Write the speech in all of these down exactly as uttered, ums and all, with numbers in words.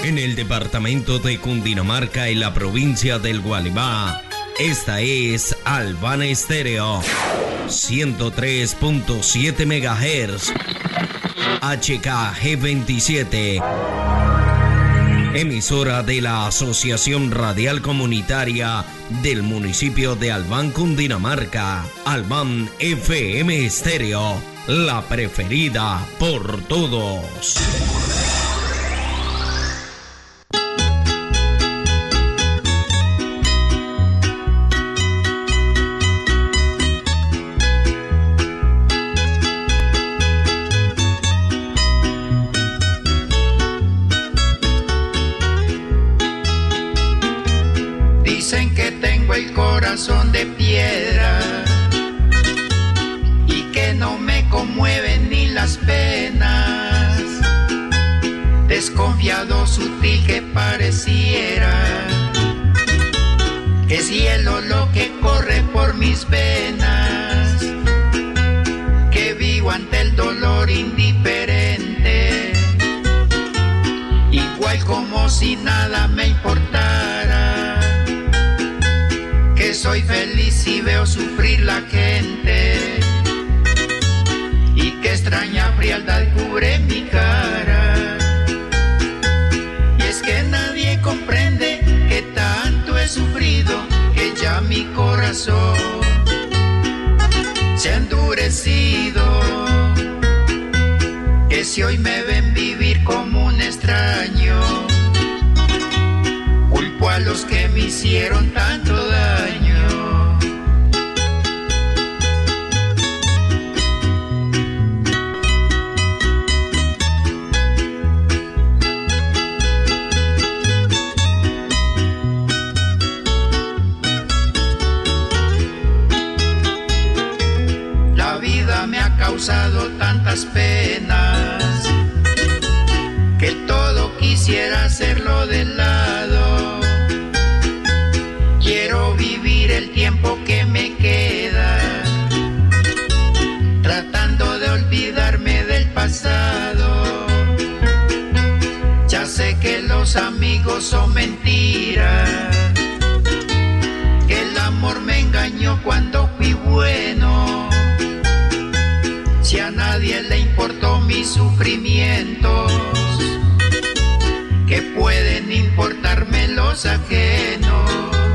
En el departamento de Cundinamarca y la provincia del Gualibá, esta es Albana Estéreo, ciento tres punto siete megahertz, H K G veintisiete, emisora de la Asociación Radial Comunitaria del municipio de Albán, Cundinamarca. Albán F M Estéreo, la preferida por todos. Dicen que tengo el corazón de piedra y que no me conmueven ni las penas. Desconfiado, sutil que pareciera, que es hielo lo que corre por mis venas, que vivo ante el dolor indiferente, igual como si nada me importara. Que soy feliz y veo sufrir la gente, y que extraña frialdad cubre mi cara. Y es que nadie comprende que tanto he sufrido, que ya mi corazón se ha endurecido. Que si hoy me ven vivir como un extraño, culpo a los que me hicieron tanto daño. La vida me ha causado tantas penas, que todo quisiera hacerlo de lado. Quiero vivir el tiempo que me queda, tratando de olvidarme del pasado. Ya sé que los amigos son mentiras, que el amor me engañó cuando fui bueno. Si a nadie le importó mis sufrimientos, que pueden importarme los ajenos.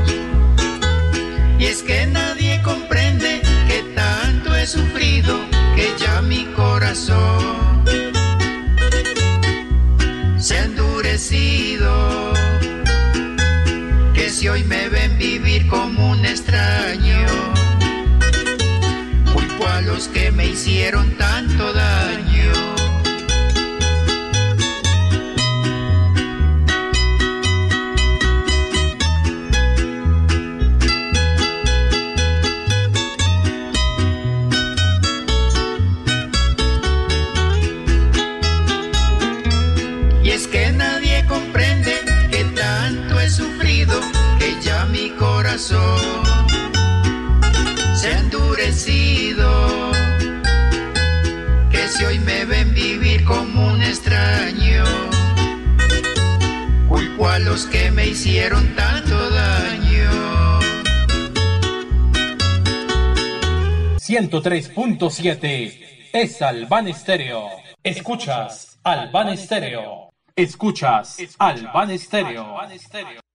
Y es que nadie comprende que tanto he sufrido, que ya mi corazón se ha endurecido. Que si hoy me ven vivir como un extraño, culpo a los que me hicieron tanto daño. Y es que nadie comprende que tanto he sufrido, que ya mi corazón se ha endurecido. Que si hoy me ven vivir como un extraño, culpo a los que me hicieron tanto daño. ciento tres punto siete es Albán Estéreo. Escuchas Albán Estéreo. Escuchas Albán Estéreo.